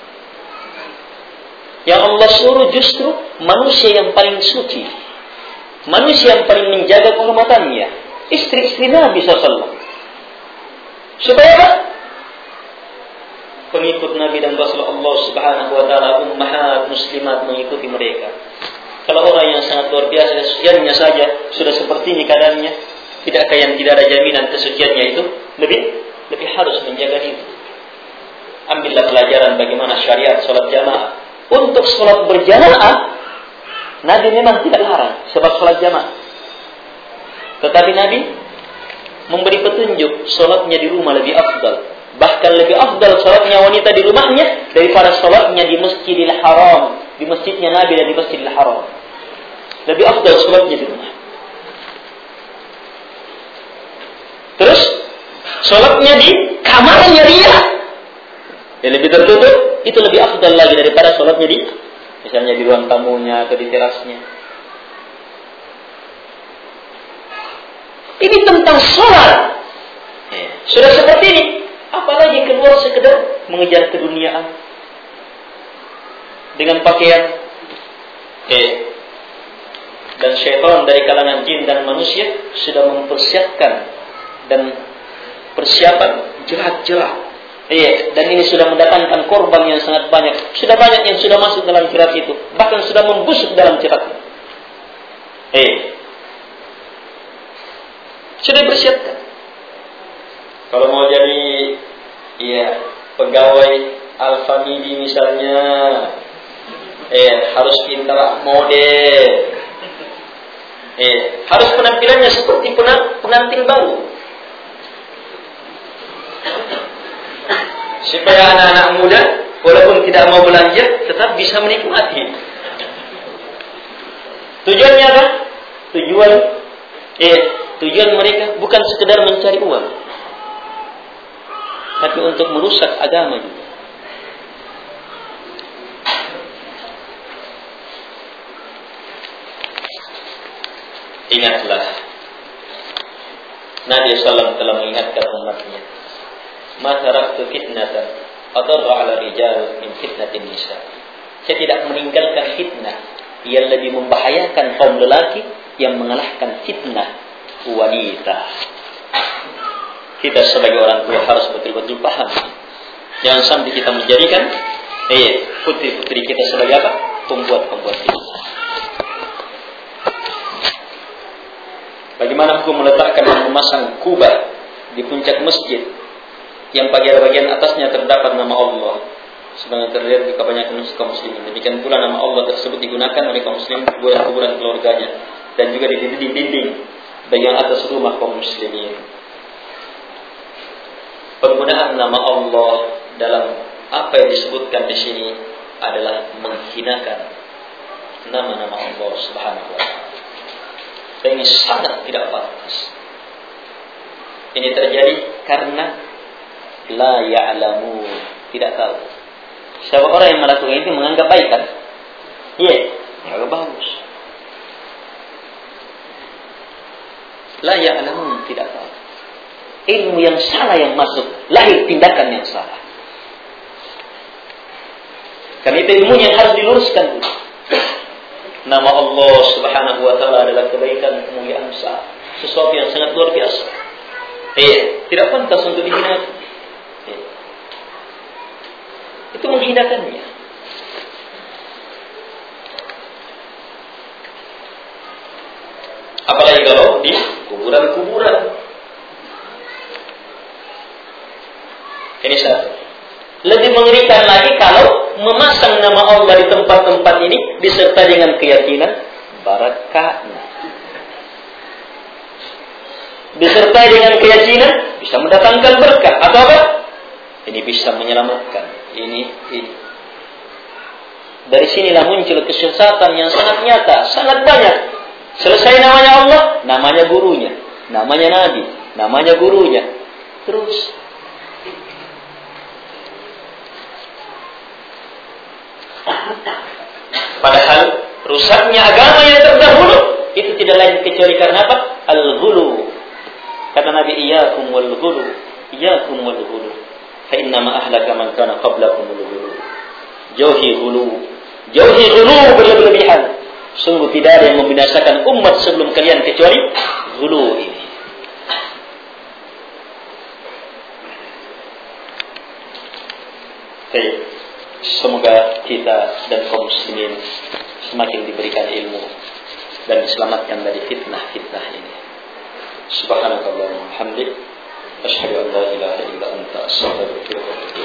Yang Allah suruh justru manusia yang paling suci, manusia yang paling menjaga kehormatannya, istri-istri Nabi SAW. Supaya apa? Pengikut Nabi dan Rasul Allah Subhanahu wa taala, ummahat muslimat mengikuti mereka. Kalau orang yang sangat luar biasa kesuciannya saja sudah seperti ini keadaannya, tidakkah yang tidak ada jaminan kesuciannya itu lebih harus menjaga diri. Ambillah pelajaran bagaimana syariat salat jamaah. Untuk salat berjamaah Nabi memang tidak larang sebab salat jamaah. Tetapi Nabi memberi petunjuk salatnya di rumah lebih afdal. Bahkan lebih afdal salatnya wanita di rumahnya daripada salatnya di Masjidil Haram, di masjidnya Nabi dan di Masjidil Haram. Lebih afdal salatnya di rumah. Terus salatnya di kamarnya dia yang lebih tertutup, itu lebih afdal lagi daripada salatnya di misalnya di ruang tamunya atau di terasnya. Ini tentang salat. Sudah seperti ini, apalagi keluar sekedar mengejar keduniaan dengan pakaian dan syaitan dari kalangan jin dan manusia sudah mempersiapkan dan persiapan jerat-jerat. Dan ini sudah mendatangkan korban yang sangat banyak. Sudah banyak yang sudah masuk dalam jerat itu, bahkan sudah membusuk dalam jerat. Sudah dipersiapkan. Kalau mau jadi pegawai Alfamidi misalnya, harus pintar model. Harus penampilannya seperti pengantin baru. Supaya anak-anak muda walaupun tidak mau belanja tetap bisa menikmati. Tujuannya apa? Tujuan mereka bukan sekedar mencari uang, tapi untuk merusak agama juga. Ingatlah, Nabi SAW telah mengingatkan umatnya, "Ma taraktu fitnatan adarra 'ala rijal min fitnatin nisa." Saya tidak meninggalkan fitnah yang lebih membahayakan kaum lelaki yang mengalahkan fitnah wanita. Kita sebagai orang tua harus betul-betul paham. Jangan sampai kita menjadikan putri-putri kita sebagai apa? Pembuat-pembuat fitnah. Bagaimana hukum meletakkan dan memasang kubah di puncak masjid yang bagian atasnya terdapat nama Allah, sebagaimana terlihat di kebanyakan kaum muslimin. Demikian pula nama Allah tersebut digunakan oleh kaum muslimin untuk kuburan keluarganya dan juga di dinding-dinding bagian atas rumah kaum muslimin. Penggunaan nama Allah dalam apa yang disebutkan di sini adalah menghinakan nama-nama Allah Subhanahu wa taala. Dan ini sangat tidak pantas. Ini terjadi karena la ya'lamu, tidak tahu. Siapa orang yang melakukan itu menganggap baik kan? Menganggap bagus. La ya'lamu, tidak tahu. Ilmu yang salah yang masuk, lahir tindakan yang salah. Karena itu ilmunya yang harus diluruskan. Nama Allah Subhanahu wa taala adalah kebaikan, kemuliaan besar, sesuatu yang sangat luar biasa. Tidak pantas untuk dihina. Itu menghinakannya. Apalagi kalau di kuburan-kuburan. Ini satu. Lebih mengerikan lagi kalau memasang nama Allah di tempat-tempat ini disertai dengan keyakinan barakahnya. Disertai dengan keyakinan bisa mendatangkan berkah atau apa? Ini bisa menyelamatkan. Ini. Dari sinilah muncul kesesatan yang sangat nyata, sangat banyak. Selesai namanya Allah, namanya gurunya, namanya Nabi, namanya gurunya. Terus. Padahal rusaknya agama yang terdahulu itu tidak lain kecuali karena apa? Al-ghulu. Kata Nabi, iyyakum wal ghulu, iyyakum wal ghulu. Fa inna ma ahlaka man kana qablakum al-ghulu. Jauhi ghulu. Jauhi ghulu berlebihan. Sungguh tidak ada yang membinasakan umat sebelum kalian kecuali ghulu ini. Baik. Semoga kita dan kaum muslimin semakin diberikan ilmu dan diselamatkan dari fitnah-fitnah ini. Subhanakallahumma wa bihamdik, asyhadu an la ilaha illa anta, astaghfiruka wa atubu ilaik.